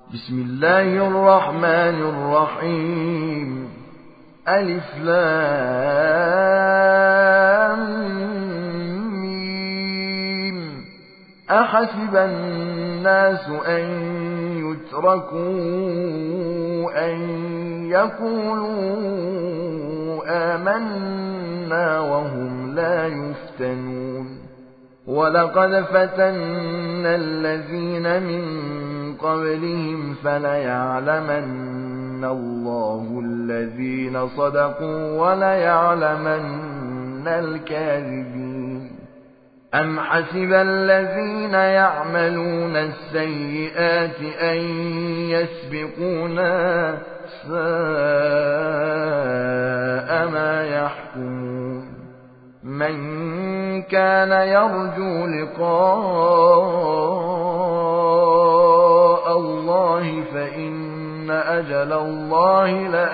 بسم الله الرحمن الرحيم. ألف لام ميم. أحسب الناس أن يتركوا أن يقولوا آمنا وهم لا يفتنون. ولقد فتنا الذين من قبلهم فليعلمن الله الذين صدقوا وليعلمن الكاذبين. أم حسب الذين يعملون السيئات أن يسبقونا ساء ما يحكمون. من كان يرجو لقاء الله فإن أجل الله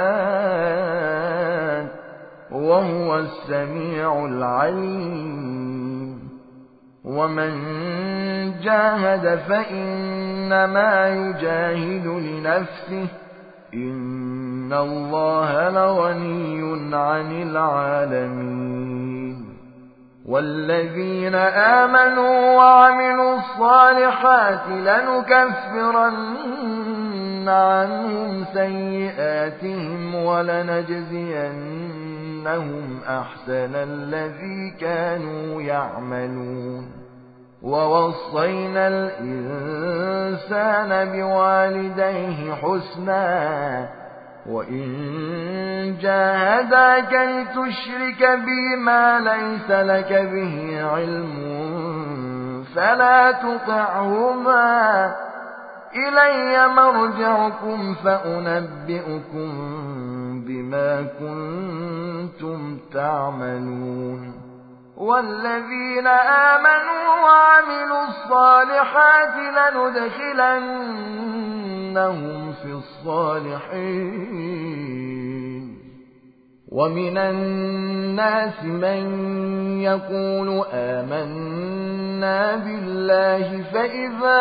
لآت وهو السميع العليم. ومن جاهد فإنما يجاهد لنفسه إن الله لغني عن العالمين. والذين آمنوا وعملوا الصالحات لنكفرن عنهم سيئاتهم ولنجزينهم أحسن الذي كانوا يعملون. ووصينا الإنسان بوالديه حسنا وإن جاهداك لتشرك بي ما ليس لك به علم فلا تطعهما إلي مرجعكم فأنبئكم بما كنتم تعملون. والذين آمنوا وعملوا الصالحات لندخلنهم في الصالحين. ومن الناس من يقول آمنا بالله فإذا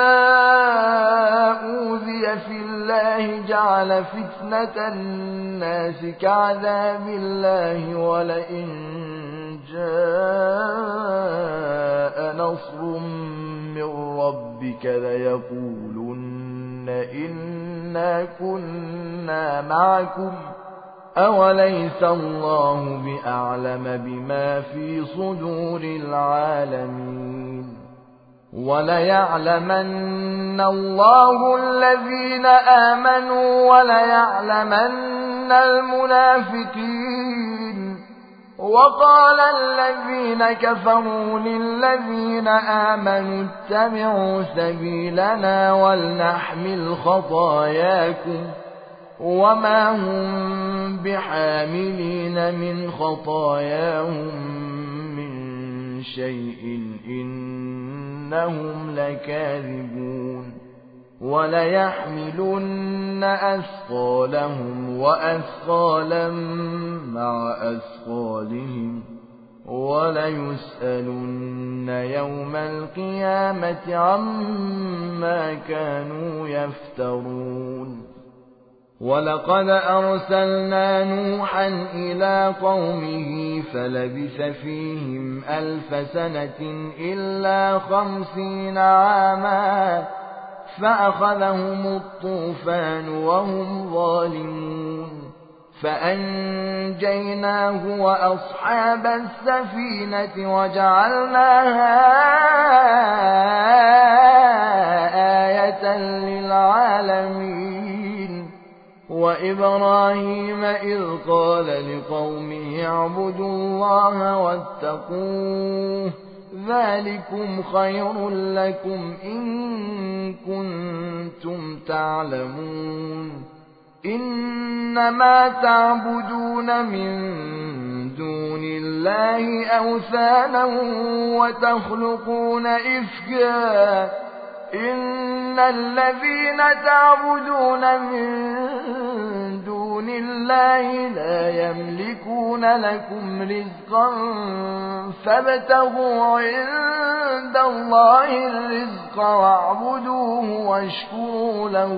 أوذي في الله جعل فتنة الناس كعذاب الله ولئن جاء نصر من ربك ليقولن إنا كنا معكم أوليس الله بأعلم بما في صدور العالمين. وليعلمن الله الذين آمنوا وليعلمن المنافقين. وقال الذين كفروا للذين آمنوا اتبعوا سبيلنا ولنحمل خطاياكم وما هم بحاملين من خطاياهم من شيء إنهم لكاذبون. وليحملن أثقالهم وأثقالا مع أثقالهم وليسألن يوم القيامة عما كانوا يفترون. ولقد أرسلنا نوحا إلى قومه فلبث فيهم 1000 سنة إلا 50 عاما فأخذهم الطوفان وهم ظالمون فأنجيناه وأصحاب السفينة وجعلناها آية للعالمين. وإبراهيم إذ قال لقومه اعبدوا الله واتقوه ذلكم خير لكم إن كنتم تعلمون. إنما تعبدون من دون الله أوثانا وتخلقون إفكا إن الذين تعبدون من دون الله لا يملكون لكم رزقا فابتغوا عند الله الرزق واعبدوه واشكروا له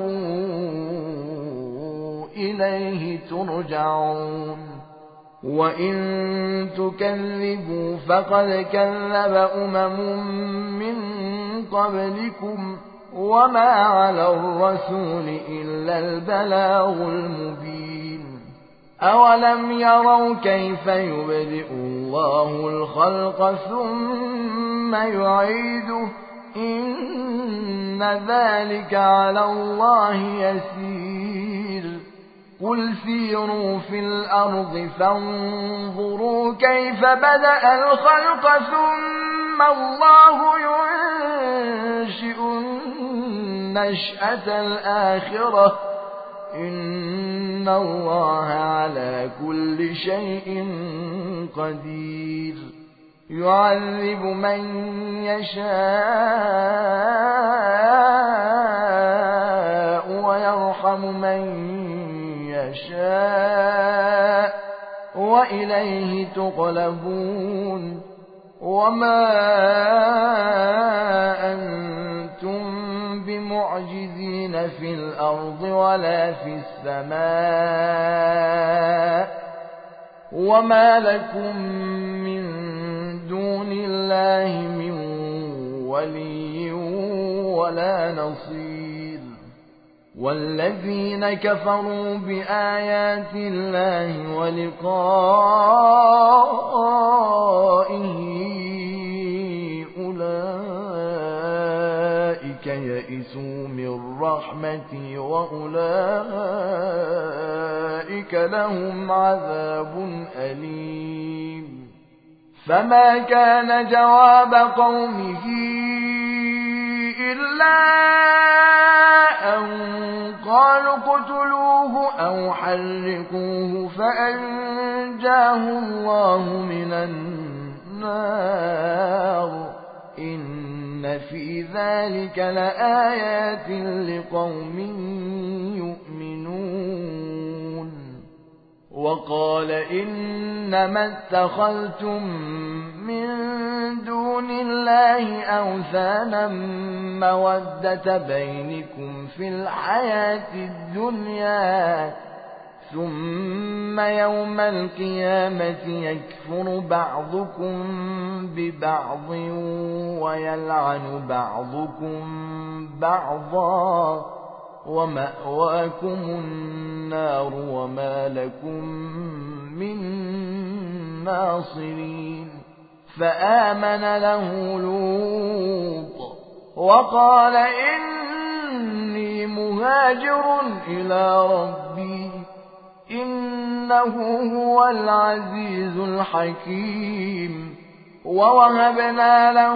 إليه ترجعون وإن تكذبوا فقد كذب من قبلكم وما على الرسول إلا البلاغ المبين أولم يروا كيف يبدئ الله الخلق ثم يعيده إن ذلك على الله يسير قل سيروا في الأرض فانظروا كيف بدأ الخلق ثم الله ينشئ النشأة الآخرة إن الله على كل شيء قدير يعذب من يشاء ويرحم من يشاء وإليه تقلبون وما أنتم بمعجزين في الأرض ولا في السماء وما لكم من دون الله من ولي ولا نصير والذين كفروا بآيات الله ولقائه أولئك يئسوا من رحمتي وأولئك لهم عذاب أليم فما كان جواب قومه إلا أن قالوا اقتلوه أو حرقوه فأنجاه الله من النار إن في ذلك لآيات لقوم يؤمنون وقال إنما اتخذتم من دون الله أوثانا مودة بينكم في الحياة الدنيا ثم يوم القيامة يكفر بعضكم ببعض ويلعن بعضكم بعضا ومأواكم النار وما لكم من ناصرين فآمن له لوط وقال إني مهاجر إلى ربي إنه هو العزيز الحكيم ووهبنا له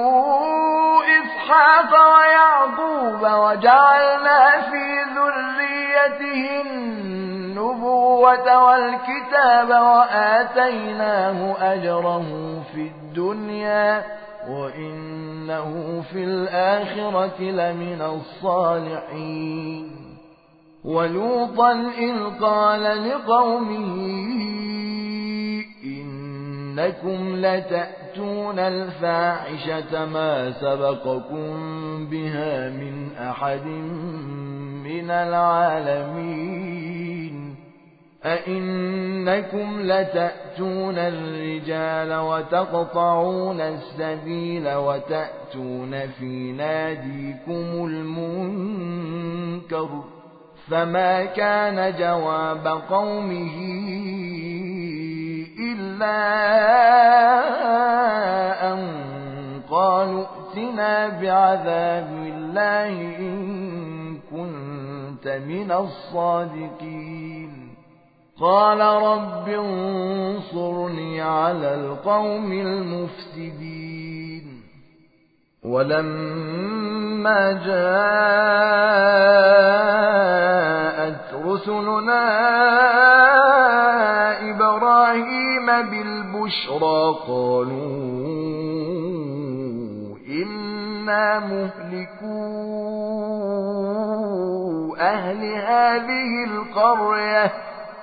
إسحاق ويعقوب وجعلنا في ذريته النبوة والكتاب وآتيناه أجره في الدنيا وإنه في الآخرة لمن الصالحين ولوطا إذ قال لقومه إنكم لتأتون الفاحشة ما سبقكم بها من أحد من العالمين أئنكم لتأتون الرجال وتقطعون السبيل وتأتون في ناديكم المنكر فما كان جواب قومه إلا أن قالوا ائتنا بعذاب الله إن كنت من الصادقين قال رب انصرني على القوم المفسدين ولما جاءت رسلنا إبراهيم بالبشرى قالوا إنا مهلكو أهل هذه القرية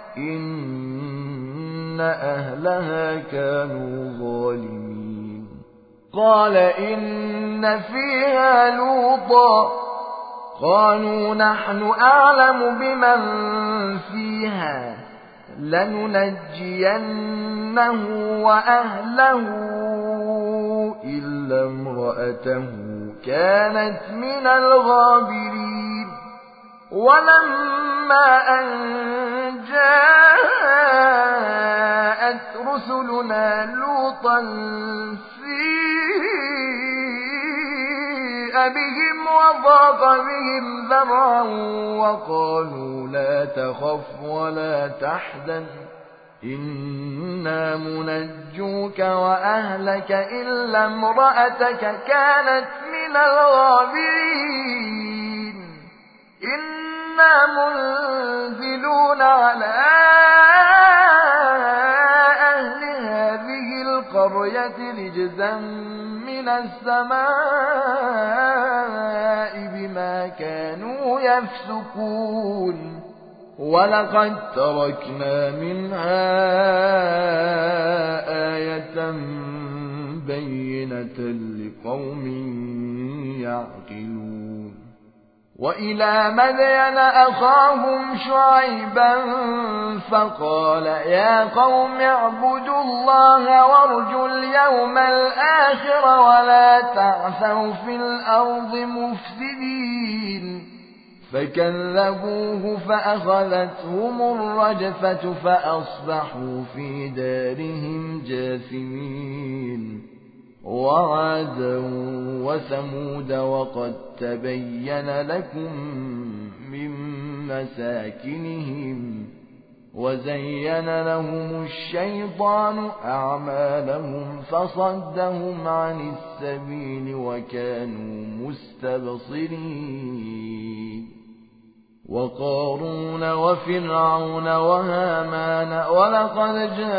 إن أهلها كانوا ظالمين قال إن فيها لوطا قالوا نحن أعلم بمن فيها لننجينه وأهله إلا امرأته كانت من الغابرين ولما أن جاءت رسلنا لوطا سيء بهم وضاق بهم ذرعا وقالوا لا تخف ولا تحزن إنا منجوك وأهلك إلا امرأتك كانت من الغابرين إنا منزلون على أهل هذه القرية رجزا من السماء بما كانوا يفسقون ولقد تركنا منها آية بينة لقوم يعقلون وإلى مدين أخاهم شعيبا فقال يا قوم اعبدوا الله وارجوا اليوم الآخر ولا تعثوا في الأرض مفسدين فكذبوه فأخذتهم الرجفة فأصبحوا في دارهم جاثمين وعادا وثمود وقد تبين لكم من مساكنهم وزين لهم الشيطان أعمالهم فصدهم عن السبيل وكانوا مستبصرين وقارون وفرعون وهامان ولقد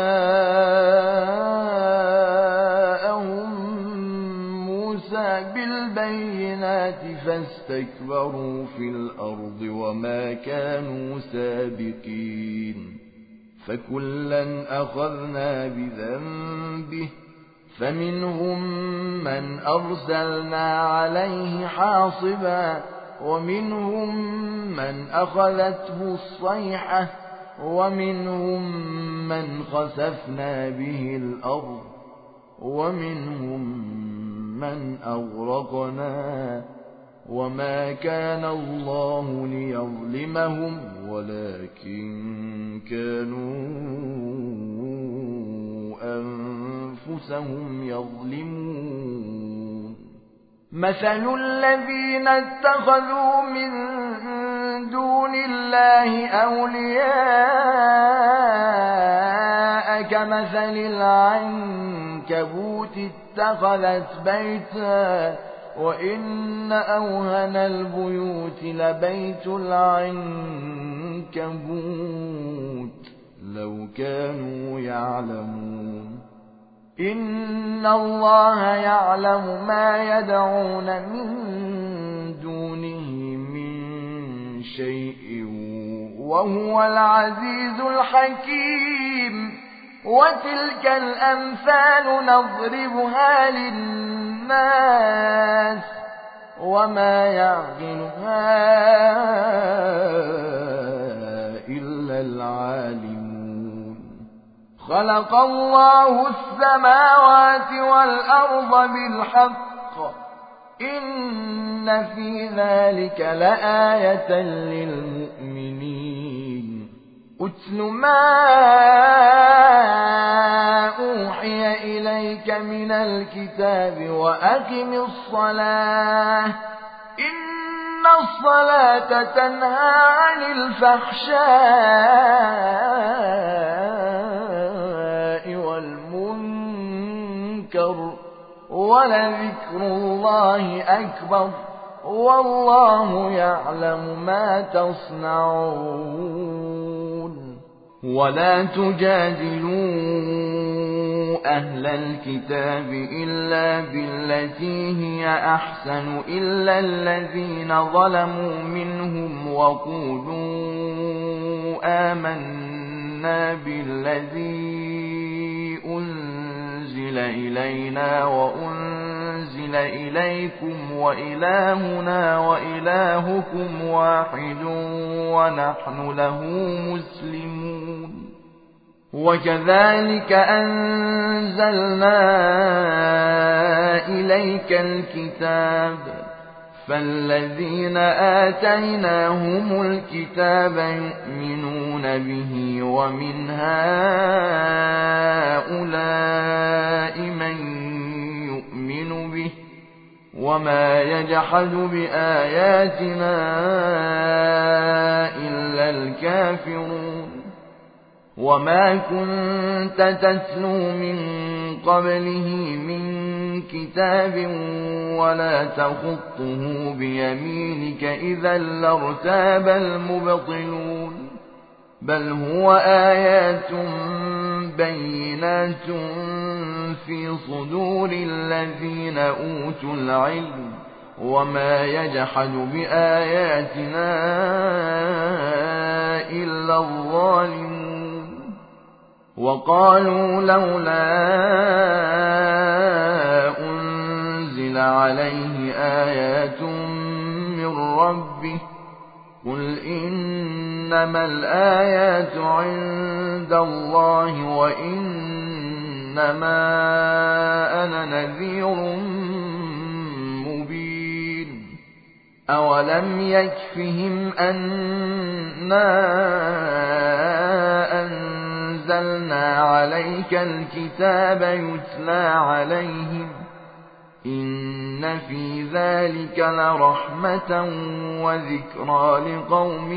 جاءهم موسى بالبينات فاستكبروا في الأرض وما كانوا سابقين فكلا أخذنا بذنبه فمنهم من أرسلنا عليه حاصبا ومنهم من أخذته الصيحة ومنهم من خسفنا به الأرض ومنهم من أغرقنا وما كان الله ليظلمهم ولكن كانوا أنفسهم يظلمون مثل الذين اتخذوا من دون الله أولياء كمثل العنكبوت اتخذت بيتا وإن أوهن البيوت لبيت العنكبوت لو كانوا يعلمون إن الله يعلم ما يدعون من دونه من شيء وهو العزيز الحكيم وتلك الأمثال نضربها للناس وما يعقلها إلا العالمون خلق الله السماوات والأرض بالحق إن في ذلك لآية للمؤمنين أتل ما أوحي إليك من الكتاب وأقم الصلاة إن الصلاة تنهى عن الفحشاء والمنكر ولذكر الله أكبر والله يعلم ما تصنعون ولا تجادلوا أهل الكتاب إلا بالتي هي أحسن إلا الذين ظلموا منهم وقولوا آمنا بالذي أنزل إلينا وأنزل إليكم وإلهنا وإلهكم واحد ونحن له مسلمون. وكذلك أنزلنا إليك الكتاب فالذين آتيناهم الكتاب يؤمنون به ومن هؤلاء من يؤمن به وما يجحد بآياتنا إلا الكافرون. وما كنت تتلو من قبله من كتاب ولا تخطه بيمينك إذا لارتاب المبطلون. بل هو آيات بينات في صدور الذين أوتوا العلم وما يجحد بآياتنا إلا الظالمون. وقالوا لولا أنزل عليه آيات من ربه قل إنما الآيات عند الله وإنما أنا نذير مبين. أولم يكفهم أنا أنزلنا عليك الكتاب يتلى عليهم إن في ذلك لرحمة وذكرى لقوم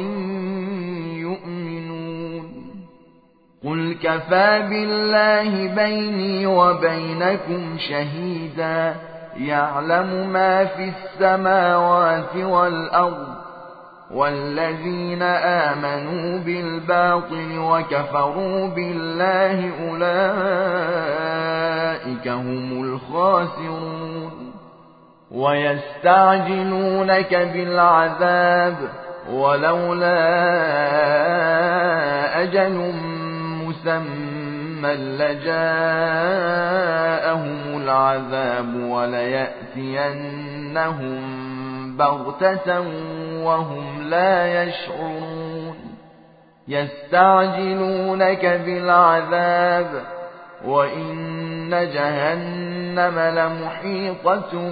يؤمنون. قل كفى بالله بيني وبينكم شهيدا يعلم ما في السماوات والأرض والذين آمنوا بالباطل وكفروا بالله أولئك هم الخاسرون. ويستعجلونك بالعذاب ولولا أجل مسمى لجاءهم العذاب وليأتينهم بغتة وهم لا يشعرون. يستعجلونك بالعذاب وإن جهنم لمحيطة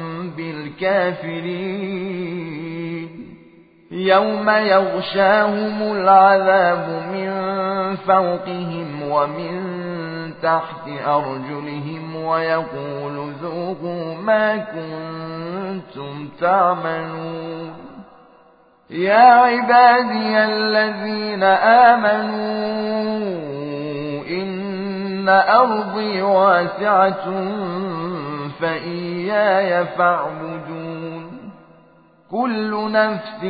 بالكافرين. يوم يغشاهم العذاب من فوقهم ومن تحت أرجلهم ويقول ذوقوا ما كنتم تعملون. يا عبادي الذين آمنوا إن أرضي واسعة فإياي فاعبدون. كل نفس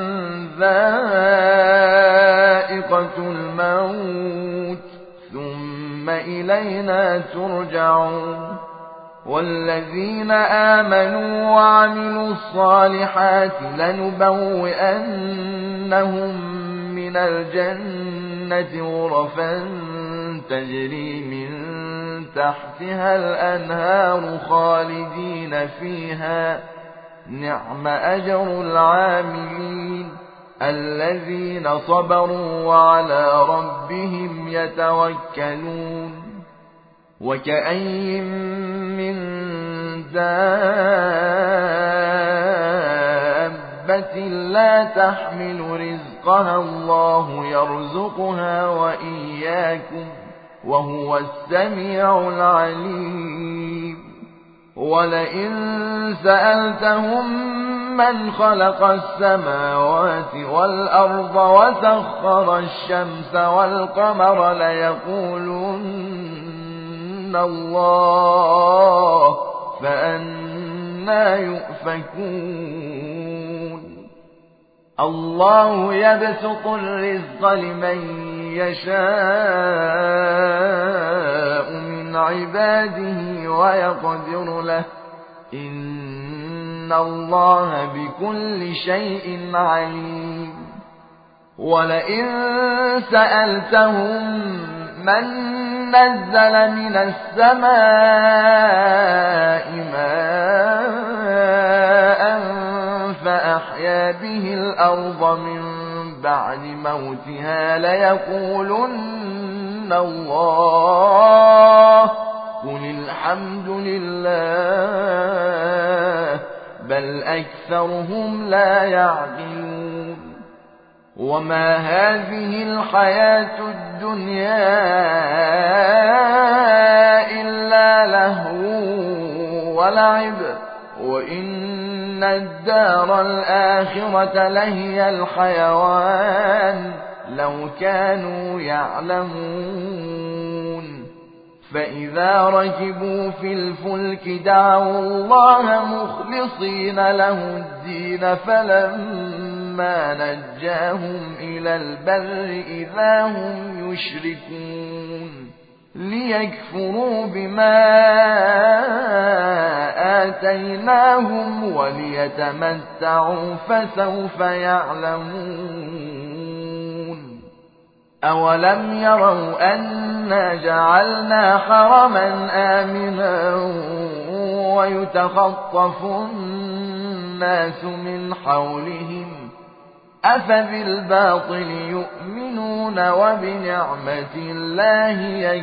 ذائقة الموت ثم إلينا ترجعون. والذين آمنوا وعملوا الصالحات لنبوئنهم من الجنة غرفا تجري من تحتها الأنهار خالدين فيها نعم أجر العاملين الذين صبروا وعلى ربهم يتوكلون. وكأين من دابة لا تحمل رزقها الله يرزقها وإياكم وهو السميع العليم. ولئن سألتهم من خلق السماوات والأرض وسخر الشمس والقمر ليقولن الله فأنى يؤفكون. الله يبسط الرزق لمن يشاء من عباده ويقدر له إن الله بكل شيء عليم. ولئن سألتهم من نزل من السماء ماء فأحيا به الأرض من بعد موتها ليقولن الله قل الحمد لله بل أكثرهم لا يعقلون وما هذه الحياة الدنيا إلا لهو ولعب وإن الدار الآخرة لهي الحيوان لو كانوا يعلمون فإذا ركبوا في الفلك دعوا الله مخلصين له الدين فلما نجاهم إلى البر إذا هم يشركون ليكفروا بما آتيناهم وليتمتعوا فسوف يعلمون أولم يروا أنا جعلنا حرما آمنا ويتخطف الناس من حولهم أفبالباطل يؤمنون وبنعمة الله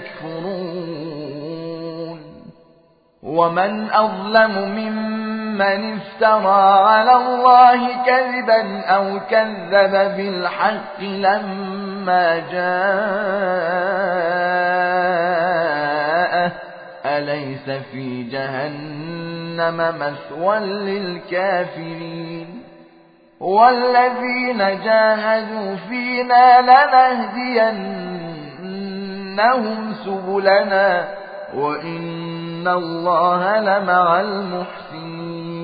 يكفرون ومن أظلم ممن افترى على الله كذبا أو كذب بالحق لما جاءه أليس في جهنم مثوى للكافرين والذين جاهدوا فينا لنهدينهم سبلنا وإن الله لمع المحسنين